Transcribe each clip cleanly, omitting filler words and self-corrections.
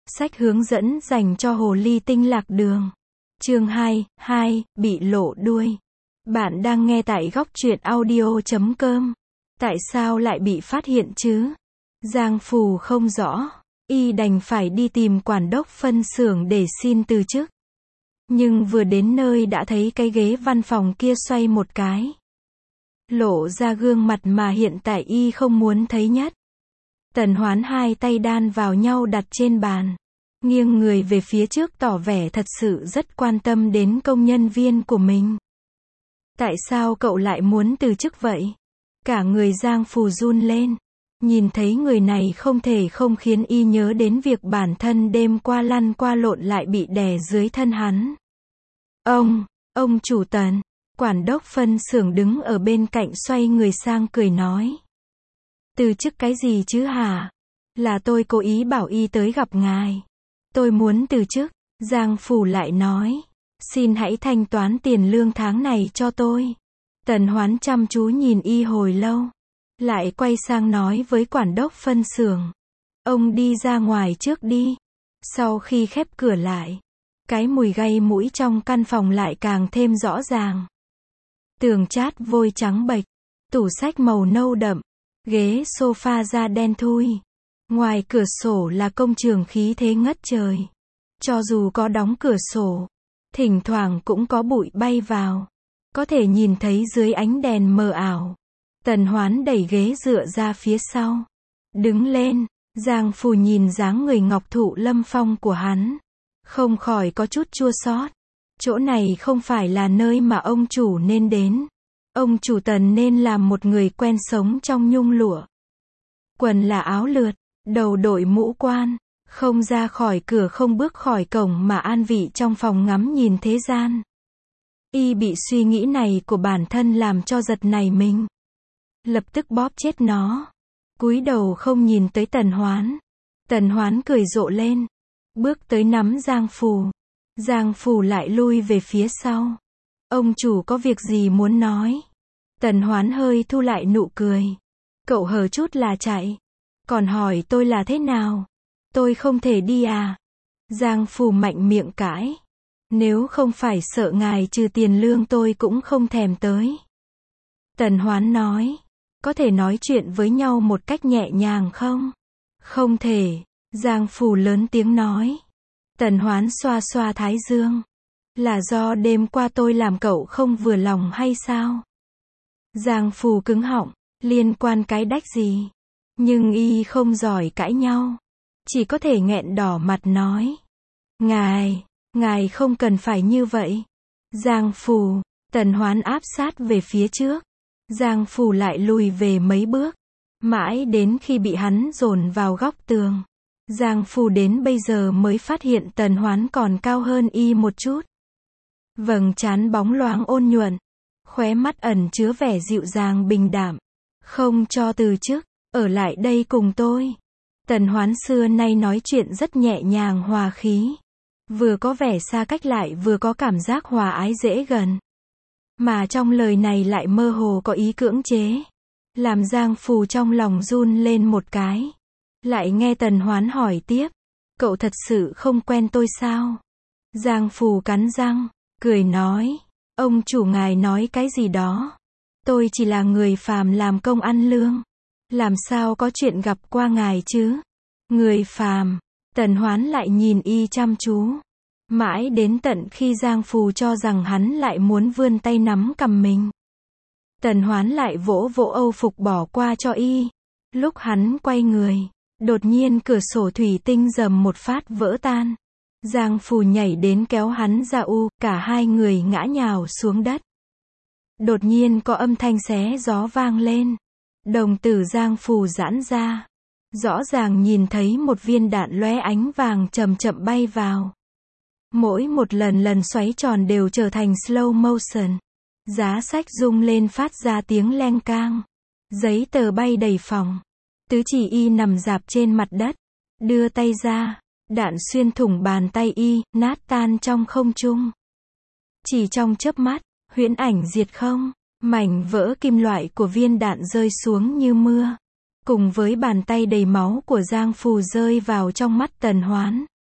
Sách hướng dẫn dành cho hồ ly tinh lạc đường. Chương 2, bị lộ đuôi. Bạn đang nghe tại góc truyện audio.com. Tại sao lại bị phát hiện chứ? Giang Phù không rõ. Y đành phải đi tìm quản đốc phân xưởng để xin từ chức. Nhưng vừa đến nơi đã thấy cái ghế văn phòng kia xoay một cái. Lộ ra gương mặt mà hiện tại Y không muốn thấy nhất. Tần Hoán hai tay đan vào nhau đặt trên bàn. Nghiêng người về phía trước tỏ vẻ thật sự rất quan tâm đến công nhân viên của mình. Tại sao cậu lại muốn từ chức vậy? Cả người Giang Phù run lên. Nhìn thấy người này không thể không khiến Y nhớ đến việc bản thân đêm qua lăn qua lộn lại bị đè dưới thân hắn. Ông chủ Tần. Quản đốc phân xưởng đứng ở bên cạnh xoay người sang cười nói. Từ chức cái gì chứ hả? Là tôi cố ý bảo Y tới gặp ngài. Tôi muốn từ chức. Giang Phù lại nói. Xin hãy thanh toán tiền lương tháng này cho tôi. Tần Hoán chăm chú nhìn Y hồi lâu. Lại quay sang nói với quản đốc phân xưởng. Ông đi ra ngoài trước đi. Sau khi khép cửa lại, cái mùi gây mũi trong căn phòng lại càng thêm rõ ràng. Tường chát vôi trắng bệch, tủ sách màu nâu đậm, ghế sofa da đen thui. Ngoài cửa sổ là công trường khí thế ngất trời. Cho dù có đóng cửa sổ, thỉnh thoảng cũng có bụi bay vào. Có thể nhìn thấy dưới ánh đèn mờ ảo. Tần Hoán đẩy ghế dựa ra phía sau. Đứng lên, Giang Phù nhìn dáng người ngọc thụ lâm phong của hắn. Không khỏi có chút chua xót. Chỗ này không phải là nơi mà ông chủ nên đến. Ông chủ Tần nên làm một người quen sống trong nhung lụa. Quần là áo lượt, đầu đội mũ quan, không ra khỏi cửa không bước khỏi cổng mà an vị trong phòng ngắm nhìn thế gian. Y bị suy nghĩ này của bản thân làm cho giật nảy mình. Lập tức bóp chết nó. Cúi đầu không nhìn tới Tần Hoán. Tần Hoán cười rộ lên. Bước tới nắm Giang Phù. Giang Phù lại lui về phía sau. Ông chủ có việc gì muốn nói? Tần Hoán hơi thu lại nụ cười. Cậu hờ chút là chạy. Còn hỏi tôi là thế nào? Tôi không thể đi à? Giang Phù mạnh miệng cãi. Nếu không phải sợ ngài trừ tiền lương tôi cũng không thèm tới. Tần Hoán nói. Có thể nói chuyện với nhau một cách nhẹ nhàng không? Không thể. Giang Phù lớn tiếng nói. Tần Hoán xoa xoa thái dương. Là do đêm qua tôi làm cậu không vừa lòng hay sao? Giang Phù cứng họng. Liên quan cái đách gì? Nhưng Y không giỏi cãi nhau. Chỉ có thể nghẹn đỏ mặt nói. Ngài không cần phải như vậy. Giang Phù. Tần Hoán áp sát về phía trước. Giang Phù lại lùi về mấy bước. Mãi đến khi bị hắn dồn vào góc tường. Giang Phù đến bây giờ mới phát hiện Tần Hoán còn cao hơn Y một chút. Vầng trán bóng loáng ôn nhuận. Khóe mắt ẩn chứa vẻ dịu dàng bình đạm. Không cho từ chức, ở lại đây cùng tôi. Tần Hoán xưa nay nói chuyện rất nhẹ nhàng hòa khí. Vừa có vẻ xa cách lại vừa có cảm giác hòa ái dễ gần. Mà trong lời này lại mơ hồ có ý cưỡng chế. Làm Giang Phù trong lòng run lên một cái. Lại nghe Tần Hoán hỏi tiếp. Cậu thật sự không quen tôi sao? Giang Phù cắn răng, cười nói. Ông chủ ngài nói cái gì đó? Tôi chỉ là người phàm làm công ăn lương. Làm sao có chuyện gặp qua ngài chứ? Người phàm. Tần Hoán lại nhìn Y chăm chú. Mãi đến tận khi Giang Phù cho rằng hắn lại muốn vươn tay nắm cầm mình. Tần Hoán lại vỗ vỗ âu phục bỏ qua cho Y. Lúc hắn quay người, đột nhiên cửa sổ thủy tinh rầm một phát vỡ tan. Giang Phù nhảy đến kéo hắn ra cả hai người ngã nhào xuống đất. Đột nhiên có âm thanh xé gió vang lên. Đồng tử Giang Phù giãn ra. Rõ ràng nhìn thấy một viên đạn lóe ánh vàng chậm chậm bay vào. Mỗi một lần xoáy tròn đều trở thành slow motion. Giá sách rung lên phát ra tiếng leng kang. Giấy tờ bay đầy phòng. Tứ chỉ Y nằm rạp trên mặt đất. Đưa tay ra. Đạn xuyên thủng bàn tay Y, nát tan trong không trung. Chỉ trong chớp mắt, huyễn ảnh diệt không. Mảnh vỡ kim loại của viên đạn rơi xuống như mưa. Cùng với bàn tay đầy máu của Giang Phù rơi vào trong mắt Tần Hoán.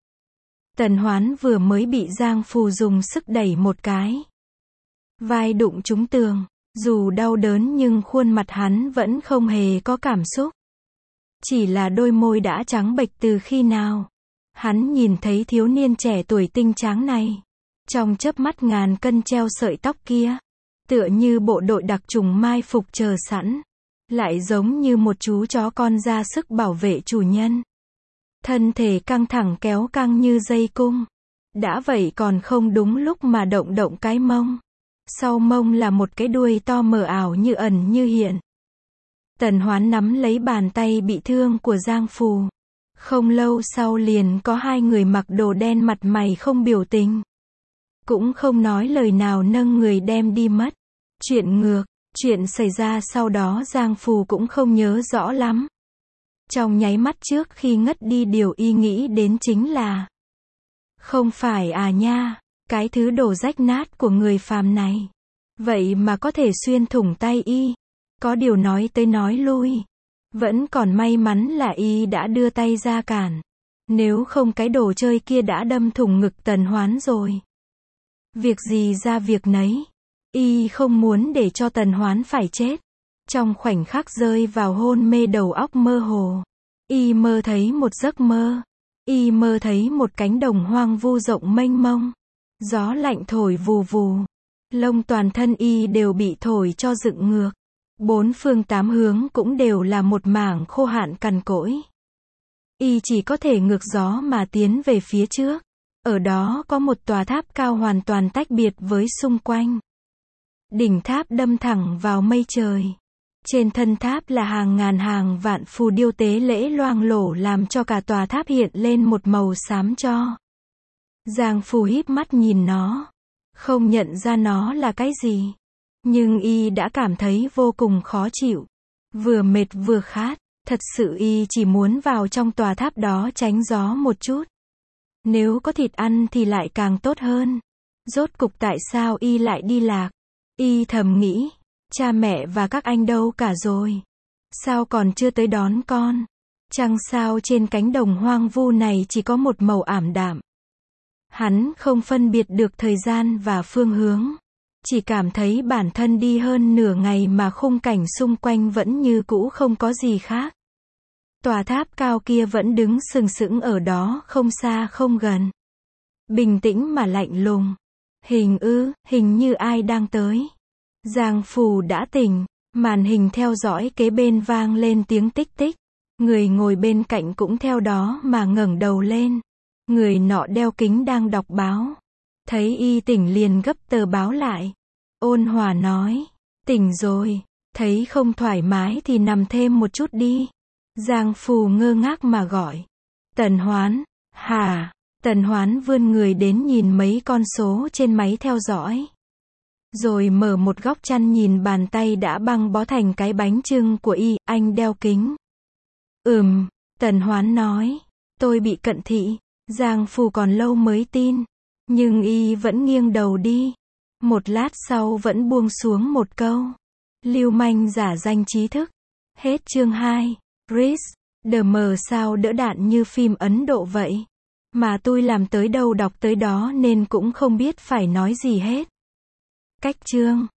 Tần Hoán vừa mới bị Giang Phù dùng sức đẩy một cái. Vai đụng trúng tường, dù đau đớn nhưng khuôn mặt hắn vẫn không hề có cảm xúc. Chỉ là đôi môi đã trắng bệch từ khi nào. Hắn nhìn thấy thiếu niên trẻ tuổi tinh tráng này. Trong chớp mắt ngàn cân treo sợi tóc kia. Tựa như bộ đội đặc trùng mai phục chờ sẵn. Lại giống như một chú chó con ra sức bảo vệ chủ nhân. Thân thể căng thẳng kéo căng như dây cung. Đã vậy còn không đúng lúc mà động cái mông. Sau mông là một cái đuôi to mờ ảo như ẩn như hiện. Tần Hoán nắm lấy bàn tay bị thương của Giang Phù. Không lâu sau liền có hai người mặc đồ đen mặt mày không biểu tình. Cũng không nói lời nào nâng người đem đi mất. Chuyện xảy ra sau đó Giang Phù cũng không nhớ rõ lắm. Trong nháy mắt trước khi ngất đi điều y nghĩ đến chính là: không phải à nha, cái thứ đồ rách nát của người phàm này. Vậy mà có thể xuyên thủng tay y. Có điều nói tới nói lui. Vẫn còn may mắn là y đã đưa tay ra cản. Nếu không cái đồ chơi kia đã đâm thủng ngực Tần Hoán rồi. Việc gì ra việc nấy. Y không muốn để cho Tần Hoán phải chết. Trong khoảnh khắc rơi vào hôn mê đầu óc mơ hồ. Y mơ thấy một giấc mơ. Y mơ thấy một cánh đồng hoang vu rộng mênh mông. Gió lạnh thổi vù vù. Lông toàn thân y đều bị thổi cho dựng ngược. Bốn phương tám hướng cũng đều là một mảng khô hạn cằn cỗi. Y chỉ có thể ngược gió mà tiến về phía trước. Ở đó có một tòa tháp cao hoàn toàn tách biệt với xung quanh. Đỉnh tháp đâm thẳng vào mây trời. Trên thân tháp là hàng ngàn hàng vạn phù điêu tế lễ loang lổ làm cho cả tòa tháp hiện lên một màu xám cho. Giang Phù híp mắt nhìn nó. Không nhận ra nó là cái gì. Nhưng y đã cảm thấy vô cùng khó chịu. Vừa mệt vừa khát. Thật sự y chỉ muốn vào trong tòa tháp đó tránh gió một chút. Nếu có thịt ăn thì lại càng tốt hơn. Rốt cục tại sao y lại đi lạc? Y thầm nghĩ. Cha mẹ và các anh đâu cả rồi? Sao còn chưa tới đón con? Chăng sao trên cánh đồng hoang vu này chỉ có một màu ảm đạm? Hắn không phân biệt được thời gian và phương hướng. Chỉ cảm thấy bản thân đi hơn nửa ngày mà khung cảnh xung quanh vẫn như cũ không có gì khác. Tòa tháp cao kia vẫn đứng sừng sững ở đó không xa không gần. Bình tĩnh mà lạnh lùng. Hình như ai đang tới. Giang Phù đã tỉnh. Màn hình theo dõi kế bên vang lên tiếng tích tích. Người ngồi bên cạnh cũng theo đó mà ngẩng đầu lên. Người nọ đeo kính đang đọc báo. Thấy y tỉnh liền gấp tờ báo lại. Ôn hòa nói. Tỉnh rồi. Thấy không thoải mái thì nằm thêm một chút đi. Giang Phù ngơ ngác mà gọi. Tần Hoán. Hả? Tần Hoán vươn người đến nhìn mấy con số trên máy theo dõi. Rồi mở một góc chăn nhìn bàn tay đã băng bó thành cái bánh chưng của y. Anh đeo kính. Tần Hoán nói. Tôi bị cận thị. Giang Phù còn lâu mới tin. Nhưng y vẫn nghiêng đầu đi. Một lát sau vẫn buông xuống một câu. Lưu manh giả danh trí thức. Hết chương 2. Chris, sao đỡ đạn như phim Ấn Độ vậy. Mà tôi làm tới đâu đọc tới đó nên cũng không biết phải nói gì hết. Cách chương